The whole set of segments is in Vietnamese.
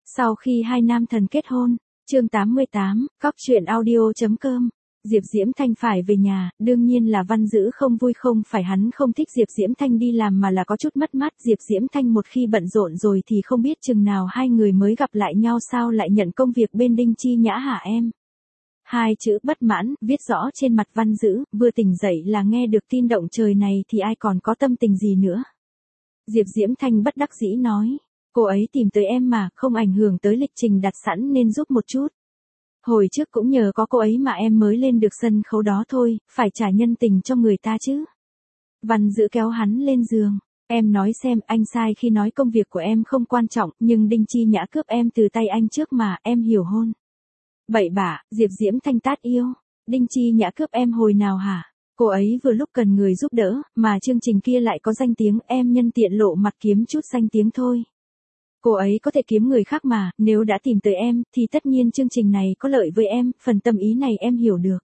Sau khi hai nam thần kết hôn, chương 88, cóc truyện audio.com. Diệp Diễm Thanh phải về nhà, đương nhiên là Văn Dữ không vui, không phải hắn không thích Diệp Diễm Thanh đi làm mà là có chút mất mát. Diệp Diễm Thanh một khi bận rộn rồi thì không biết chừng nào hai người mới gặp lại nhau, sao lại nhận công việc bên Đinh Chi Nhã hả em? Hai chữ bất mãn viết rõ trên mặt Văn Dữ, vừa tỉnh dậy là nghe được tin động trời này thì ai còn có tâm tình gì nữa. Diệp Diễm Thanh bất đắc dĩ nói, cô ấy tìm tới em mà, không ảnh hưởng tới lịch trình đặt sẵn nên giúp một chút. Hồi trước cũng nhờ có cô ấy mà em mới lên được sân khấu đó thôi, phải trả nhân tình cho người ta chứ. Văn Dữ kéo hắn lên giường, em nói xem, anh sai khi nói công việc của em không quan trọng, nhưng Đinh Chi Nhã cướp em từ tay anh trước mà, em hiểu hôn. Bậy bạ, Diệp Diễm Thanh tát yêu, Đinh Chi Nhã cướp em hồi nào hả? Cô ấy vừa lúc cần người giúp đỡ, mà chương trình kia lại có danh tiếng, em nhân tiện lộ mặt kiếm chút danh tiếng thôi. Cô ấy có thể kiếm người khác mà, nếu đã tìm tới em, thì tất nhiên chương trình này có lợi với em, phần tâm ý này em hiểu được.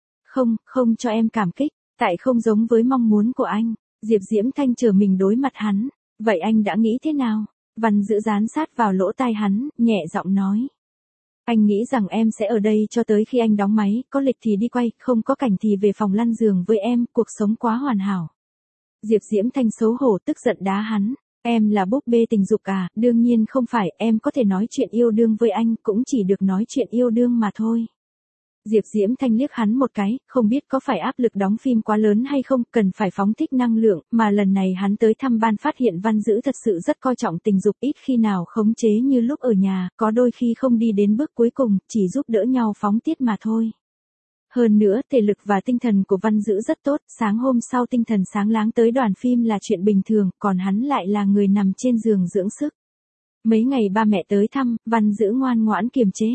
Không cho em cảm kích, tại không giống với mong muốn của anh. Diệp Diễm Thanh trở mình đối mặt hắn. Vậy anh đã nghĩ thế nào? Văn Dữ dán sát vào lỗ tai hắn, nhẹ giọng nói. Anh nghĩ rằng em sẽ ở đây cho tới khi anh đóng máy, có lịch thì đi quay, không có cảnh thì về phòng lăn giường với em, cuộc sống quá hoàn hảo. Diệp Diễm Thanh xấu hổ tức giận đá hắn. Em là búp bê tình dục à? Đương nhiên không phải, em có thể nói chuyện yêu đương với anh, cũng chỉ được nói chuyện yêu đương mà thôi. Diệp Diễm Thanh liếc hắn một cái, không biết có phải áp lực đóng phim quá lớn hay không, cần phải phóng thích năng lượng, mà lần này hắn tới thăm ban phát hiện Văn Dữ thật sự rất coi trọng tình dục, ít khi nào khống chế như lúc ở nhà, có đôi khi không đi đến bước cuối cùng, chỉ giúp đỡ nhau phóng tiết mà thôi. Hơn nữa, thể lực và tinh thần của Văn Dữ rất tốt, sáng hôm sau tinh thần sáng láng tới đoàn phim là chuyện bình thường, còn hắn lại là người nằm trên giường dưỡng sức. Mấy ngày ba mẹ tới thăm, Văn Dữ ngoan ngoãn kiềm chế.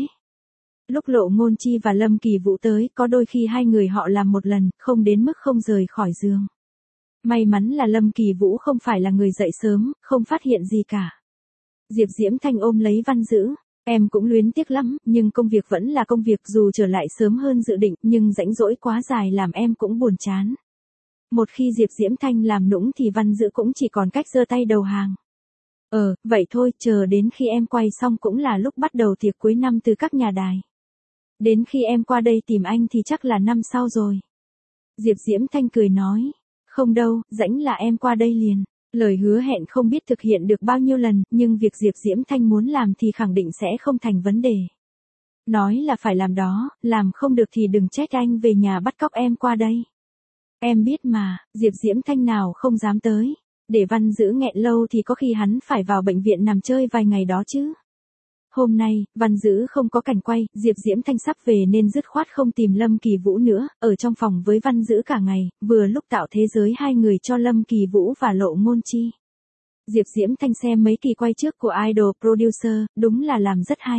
Lúc Lộ Ngôn Chi và Lâm Kỳ Vũ tới, có đôi khi hai người họ làm một lần, không đến mức không rời khỏi giường. May mắn là Lâm Kỳ Vũ không phải là người dậy sớm, không phát hiện gì cả. Diệp Diễm Thanh ôm lấy Văn Dữ. Em cũng luyến tiếc lắm, nhưng công việc vẫn là công việc, dù trở lại sớm hơn dự định, nhưng rãnh rỗi quá dài làm em cũng buồn chán. Một khi Diệp Diễm Thanh làm nũng thì Văn Dữ cũng chỉ còn cách giơ tay đầu hàng. Vậy thôi, chờ đến khi em quay xong cũng là lúc bắt đầu tiệc cuối năm từ các nhà đài. Đến khi em qua đây tìm anh thì chắc là năm sau rồi. Diệp Diễm Thanh cười nói, không đâu, rãnh là em qua đây liền. Lời hứa hẹn không biết thực hiện được bao nhiêu lần, nhưng việc Diệp Diễm Thanh muốn làm thì khẳng định sẽ không thành vấn đề. Nói là phải làm đó, làm không được thì đừng trách anh về nhà bắt cóc em qua đây. Em biết mà, Diệp Diễm Thanh nào không dám tới. Để Văn Dữ nghẹn lâu thì có khi hắn phải vào bệnh viện nằm chơi vài ngày đó chứ. Hôm nay, Văn Dữ không có cảnh quay, Diệp Diễm Thanh sắp về nên dứt khoát không tìm Lâm Kỳ Vũ nữa, ở trong phòng với Văn Dữ cả ngày, vừa lúc tạo thế giới hai người cho Lâm Kỳ Vũ và Lộ Ngôn Chi. Diệp Diễm Thanh xem mấy kỳ quay trước của Idol Producer, đúng là làm rất hay.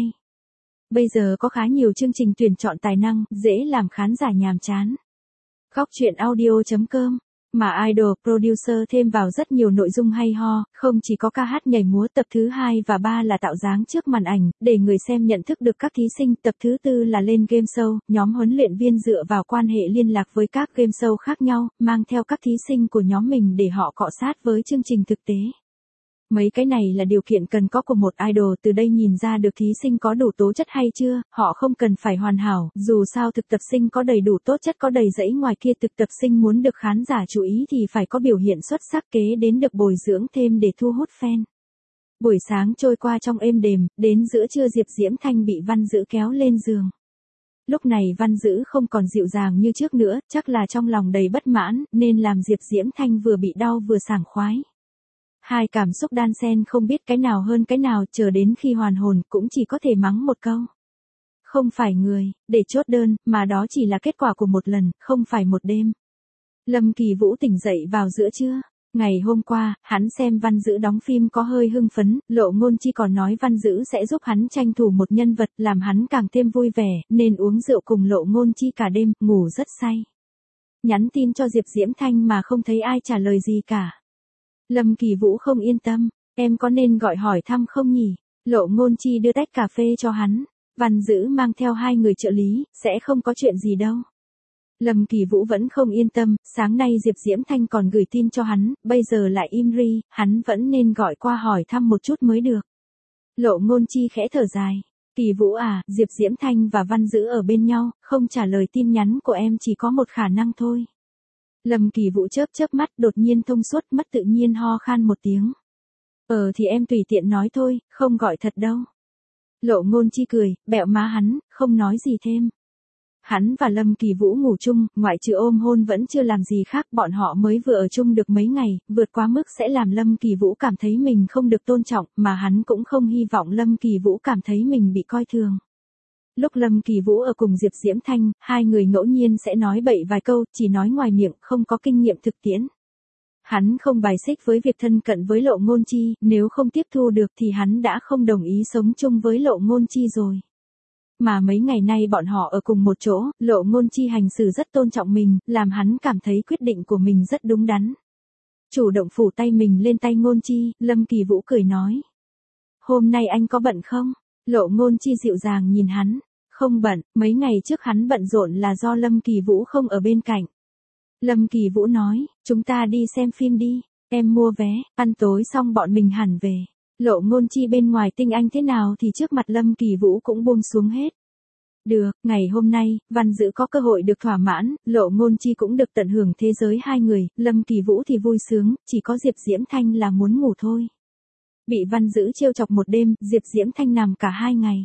Bây giờ có khá nhiều chương trình tuyển chọn tài năng, dễ làm khán giả nhàm chán. Cóc truyện audio.com. Mà Idol Producer thêm vào rất nhiều nội dung hay ho, không chỉ có ca hát nhảy múa, tập thứ 2 và 3 là tạo dáng trước màn ảnh, để người xem nhận thức được các thí sinh, tập thứ 4 là lên game show, nhóm huấn luyện viên dựa vào quan hệ liên lạc với các game show khác nhau, mang theo các thí sinh của nhóm mình để họ cọ sát với chương trình thực tế. Mấy cái này là điều kiện cần có của một idol, từ đây nhìn ra được thí sinh có đủ tố chất hay chưa, họ không cần phải hoàn hảo, dù sao thực tập sinh có đầy đủ tố chất, có đầy dẫy, ngoài kia thực tập sinh muốn được khán giả chú ý thì phải có biểu hiện xuất sắc, kế đến được bồi dưỡng thêm để thu hút fan. Buổi sáng trôi qua trong êm đềm, đến giữa trưa Diệp Diễm Thanh bị Văn Dữ kéo lên giường. Lúc này Văn Dữ không còn dịu dàng như trước nữa, chắc là trong lòng đầy bất mãn, nên làm Diệp Diễm Thanh vừa bị đau vừa sảng khoái. Hai cảm xúc đan xen không biết cái nào hơn cái nào, chờ đến khi hoàn hồn cũng chỉ có thể mắng một câu. Không phải người, để chốt đơn, mà đó chỉ là kết quả của một lần, không phải một đêm. Lâm Kỳ Vũ tỉnh dậy vào giữa trưa. Ngày hôm qua, hắn xem Văn Dữ đóng phim có hơi hưng phấn, Lộ Ngôn Chi còn nói Văn Dữ sẽ giúp hắn tranh thủ một nhân vật, làm hắn càng thêm vui vẻ, nên uống rượu cùng Lộ Ngôn Chi cả đêm, ngủ rất say. Nhắn tin cho Diệp Diễm Thanh mà không thấy ai trả lời gì cả. Lâm Kỳ Vũ không yên tâm, em có nên gọi hỏi thăm không nhỉ? Lộ Ngôn Chi đưa tách cà phê cho hắn. Văn Dữ mang theo 2 người trợ lý, sẽ không có chuyện gì đâu. Lâm Kỳ Vũ vẫn không yên tâm, sáng nay Diệp Diễm Thanh còn gửi tin cho hắn, bây giờ lại im ri, hắn vẫn nên gọi qua hỏi thăm một chút mới được. Lộ Ngôn Chi khẽ thở dài. Kỳ Vũ à, Diệp Diễm Thanh và Văn Dữ ở bên nhau, không trả lời tin nhắn của em chỉ có một khả năng thôi. Lâm Kỳ Vũ chớp chớp mắt, đột nhiên thông suốt, mất tự nhiên ho khan một tiếng. Thì em tùy tiện nói thôi, không gọi thật đâu. Lộ Ngôn Chi cười, bẹo má hắn, không nói gì thêm. Hắn và Lâm Kỳ Vũ ngủ chung, ngoại trừ ôm hôn vẫn chưa làm gì khác, bọn họ mới vừa ở chung được mấy ngày, vượt quá mức sẽ làm Lâm Kỳ Vũ cảm thấy mình không được tôn trọng, mà hắn cũng không hy vọng Lâm Kỳ Vũ cảm thấy mình bị coi thường. Lúc Lâm Kỳ Vũ ở cùng Diệp Diễm Thanh, hai người ngẫu nhiên sẽ nói bậy vài câu, chỉ nói ngoài miệng, không có kinh nghiệm thực tiễn. Hắn không bài xích với việc thân cận với Lộ Ngôn Chi, nếu không tiếp thu được thì hắn đã không đồng ý sống chung với Lộ Ngôn Chi rồi. Mà mấy ngày nay bọn họ ở cùng một chỗ, Lộ Ngôn Chi hành xử rất tôn trọng mình, làm hắn cảm thấy quyết định của mình rất đúng đắn. Chủ động phủ tay mình lên tay Ngôn Chi, Lâm Kỳ Vũ cười nói. Hôm nay anh có bận không? Lộ Ngôn Chi dịu dàng nhìn hắn. Không bận, mấy ngày trước hắn bận rộn là do Lâm Kỳ Vũ không ở bên cạnh. Lâm Kỳ Vũ nói, chúng ta đi xem phim đi, em mua vé, ăn tối xong bọn mình hẳn về. Lộ Ngôn Chi bên ngoài tinh anh thế nào thì trước mặt Lâm Kỳ Vũ cũng buông xuống hết. Được, ngày hôm nay, Văn Dữ có cơ hội được thỏa mãn, Lộ Ngôn Chi cũng được tận hưởng thế giới hai người, Lâm Kỳ Vũ thì vui sướng, chỉ có Diệp Diễm Thanh là muốn ngủ thôi. Bị Văn Dữ trêu chọc một đêm, Diệp Diễm Thanh nằm cả 2 ngày.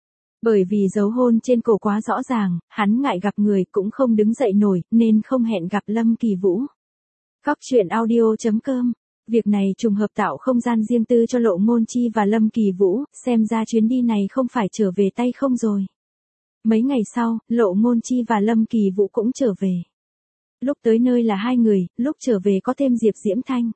Bởi vì dấu hôn trên cổ quá rõ ràng, hắn ngại gặp người cũng không đứng dậy nổi, nên không hẹn gặp Lâm Kỳ Vũ. Góc truyện audio.com. Việc này trùng hợp tạo không gian riêng tư cho Lộ Ngôn Chi và Lâm Kỳ Vũ, xem ra chuyến đi này không phải trở về tay không rồi. Mấy ngày sau, Lộ Ngôn Chi và Lâm Kỳ Vũ cũng trở về. Lúc tới nơi là 2 người, lúc trở về có thêm Diệp Diễm Thanh.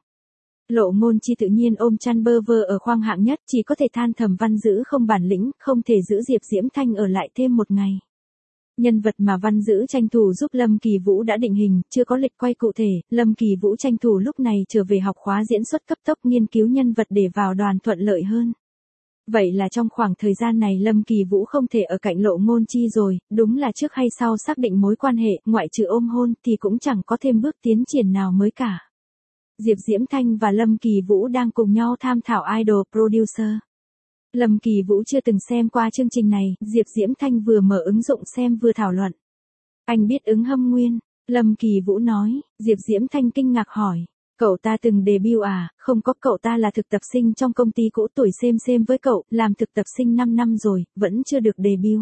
Lộ Ngôn Chi tự nhiên ôm chăn bơ vơ ở khoang hạng nhất, chỉ có thể than thầm Văn Dữ không bản lĩnh, không thể giữ Diệp Diễm Thanh ở lại thêm một ngày. Nhân vật mà Văn Dữ tranh thủ giúp Lâm Kỳ Vũ đã định hình, chưa có lịch quay cụ thể, Lâm Kỳ Vũ tranh thủ lúc này trở về học khóa diễn xuất cấp tốc nghiên cứu nhân vật để vào đoàn thuận lợi hơn. Vậy là trong khoảng thời gian này Lâm Kỳ Vũ không thể ở cạnh Lộ Ngôn Chi rồi, đúng là trước hay sau xác định mối quan hệ, ngoại trừ ôm hôn thì cũng chẳng có thêm bước tiến triển nào mới cả. Diệp Diễm Thanh và Lâm Kỳ Vũ đang cùng nhau tham thảo idol producer. Lâm Kỳ Vũ chưa từng xem qua chương trình này, Diệp Diễm Thanh vừa mở ứng dụng xem vừa thảo luận. Anh biết Ứng Hâm Nguyên? Lâm Kỳ Vũ nói, Diệp Diễm Thanh kinh ngạc hỏi. Cậu ta từng debut à? Không có, cậu ta là thực tập sinh trong công ty cũ tuổi xem với cậu, làm thực tập sinh 5 năm rồi, vẫn chưa được debut.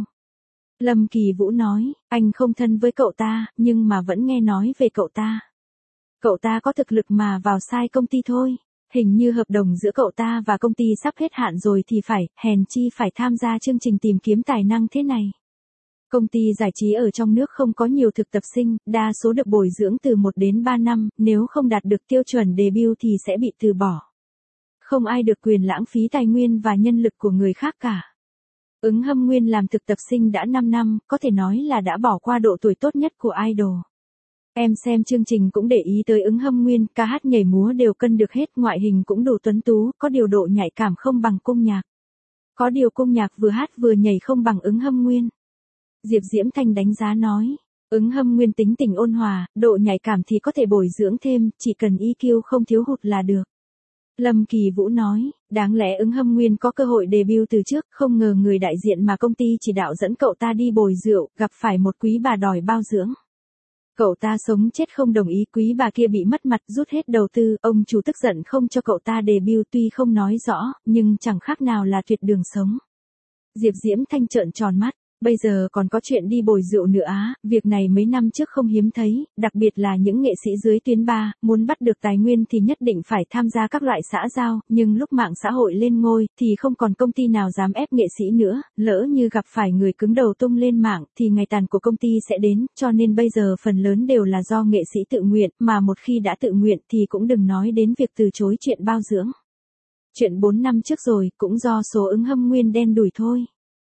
Lâm Kỳ Vũ nói, anh không thân với cậu ta, nhưng mà vẫn nghe nói về cậu ta. Cậu ta có thực lực mà vào sai công ty thôi. Hình như hợp đồng giữa cậu ta và công ty sắp hết hạn rồi thì phải, hèn chi phải tham gia chương trình tìm kiếm tài năng thế này. Công ty giải trí ở trong nước không có nhiều thực tập sinh, đa số được bồi dưỡng từ 1 đến 3 năm, nếu không đạt được tiêu chuẩn debut thì sẽ bị từ bỏ. Không ai được quyền lãng phí tài nguyên và nhân lực của người khác cả. Ứng Hâm Nguyên làm thực tập sinh đã 5 năm, có thể nói là đã bỏ qua độ tuổi tốt nhất của idol. Em xem chương trình cũng để ý tới Ứng Hâm Nguyên, ca hát nhảy múa đều cân được hết, ngoại hình cũng đủ tuấn tú, có điều độ nhạy cảm không bằng Cung Nhạc. Có điều Cung Nhạc vừa hát vừa nhảy không bằng Ứng Hâm Nguyên. Diệp Diễm Thanh đánh giá nói, Ứng Hâm Nguyên tính tình ôn hòa, độ nhạy cảm thì có thể bồi dưỡng thêm, chỉ cần EQ không thiếu hụt là được. Lâm Kỳ Vũ nói, đáng lẽ Ứng Hâm Nguyên có cơ hội debut từ trước, không ngờ người đại diện mà công ty chỉ đạo dẫn cậu ta đi bồi rượu, gặp phải một quý bà đòi bao dưỡng. Cậu ta sống chết không đồng ý, quý bà kia bị mất mặt rút hết đầu tư, ông chủ tức giận không cho cậu ta debut, tuy không nói rõ, nhưng chẳng khác nào là tuyệt đường sống. Diệp Diễm Thanh trợn tròn mắt, bây giờ còn có chuyện đi bồi rượu nữa á, việc này mấy năm trước không hiếm thấy, đặc biệt là những nghệ sĩ dưới tuyến 3, muốn bắt được tài nguyên thì nhất định phải tham gia các loại xã giao, nhưng lúc mạng xã hội lên ngôi, thì không còn công ty nào dám ép nghệ sĩ nữa, lỡ như gặp phải người cứng đầu tung lên mạng, thì ngày tàn của công ty sẽ đến, cho nên bây giờ phần lớn đều là do nghệ sĩ tự nguyện, mà một khi đã tự nguyện thì cũng đừng nói đến việc từ chối chuyện bao dưỡng. Chuyện 4 năm trước rồi, cũng do số Ứng Hâm Nguyên đen đủi thôi.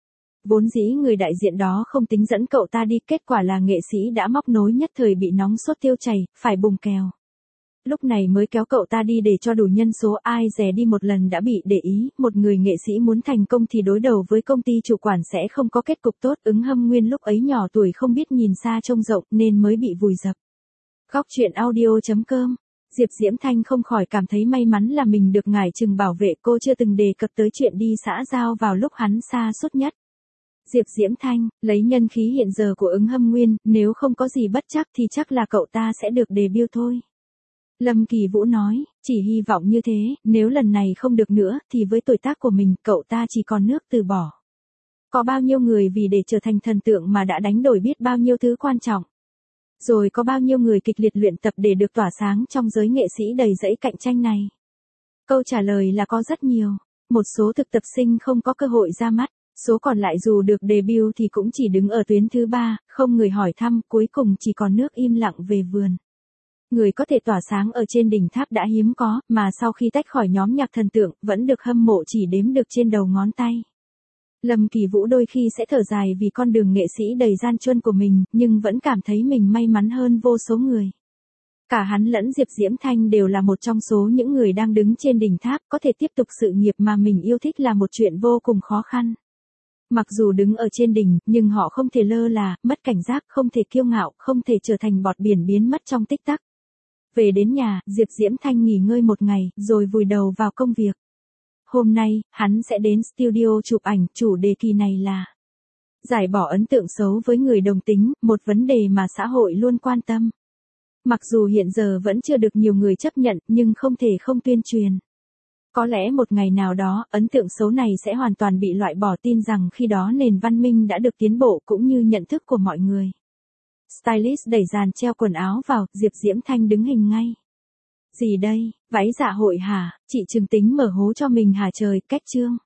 Vốn dĩ người đại diện đó không tính dẫn cậu ta đi, kết quả là nghệ sĩ đã móc nối nhất thời bị nóng sốt tiêu chảy, phải bùng kèo. Lúc này mới kéo cậu ta đi để cho đủ nhân số, ai dè đi một lần đã bị để ý, một người nghệ sĩ muốn thành công thì đối đầu với công ty chủ quản sẽ không có kết cục tốt, Ứng Hâm Nguyên lúc ấy nhỏ tuổi không biết nhìn xa trông rộng nên mới bị vùi dập. Góc truyện audio.com Diệp Diễm Thanh không khỏi cảm thấy may mắn là mình được ngải Trừng bảo vệ, cô chưa từng đề cập tới chuyện đi xã giao vào lúc hắn xa sút nhất. Diệp Diễm Thanh, lấy nhân khí hiện giờ của Ứng Hâm Nguyên, nếu không có gì bất chắc thì chắc là cậu ta sẽ được debut thôi. Lâm Kỳ Vũ nói, chỉ hy vọng như thế, nếu lần này không được nữa, thì với tuổi tác của mình, cậu ta chỉ còn nước từ bỏ. Có bao nhiêu người vì để trở thành thần tượng mà đã đánh đổi biết bao nhiêu thứ quan trọng. Rồi có bao nhiêu người kịch liệt luyện tập để được tỏa sáng trong giới nghệ sĩ đầy rẫy cạnh tranh này. Câu trả lời là có rất nhiều. Một số thực tập sinh không có cơ hội ra mắt, số còn lại dù được debut thì cũng chỉ đứng ở tuyến thứ 3, không người hỏi thăm, cuối cùng chỉ còn nước im lặng về vườn. Người có thể tỏa sáng ở trên đỉnh tháp đã hiếm có, mà sau khi tách khỏi nhóm nhạc thần tượng, vẫn được hâm mộ chỉ đếm được trên đầu ngón tay. Lâm Kỳ Vũ đôi khi sẽ thở dài vì con đường nghệ sĩ đầy gian truân của mình, nhưng vẫn cảm thấy mình may mắn hơn vô số người. Cả hắn lẫn Diệp Diễm Thanh đều là một trong số những người đang đứng trên đỉnh tháp, có thể tiếp tục sự nghiệp mà mình yêu thích là một chuyện vô cùng khó khăn. Mặc dù đứng ở trên đỉnh, nhưng họ không thể lơ là, mất cảnh giác, không thể kiêu ngạo, không thể trở thành bọt biển biến mất trong tích tắc. Về đến nhà, Diệp Diễm Thanh nghỉ ngơi một ngày, rồi vùi đầu vào công việc. Hôm nay, hắn sẽ đến studio chụp ảnh, chủ đề kỳ này là giải bỏ ấn tượng xấu với người đồng tính, một vấn đề mà xã hội luôn quan tâm. Mặc dù hiện giờ vẫn chưa được nhiều người chấp nhận, nhưng không thể không tuyên truyền. Có lẽ một ngày nào đó, ấn tượng xấu này sẽ hoàn toàn bị loại bỏ, tin rằng khi đó nền văn minh đã được tiến bộ cũng như nhận thức của mọi người. Stylist đẩy dàn treo quần áo vào, Diệp Diễm Thanh đứng hình ngay. Gì đây, váy dạ hội hả, chị Trừng tính mở hố cho mình hả trời, cách trương.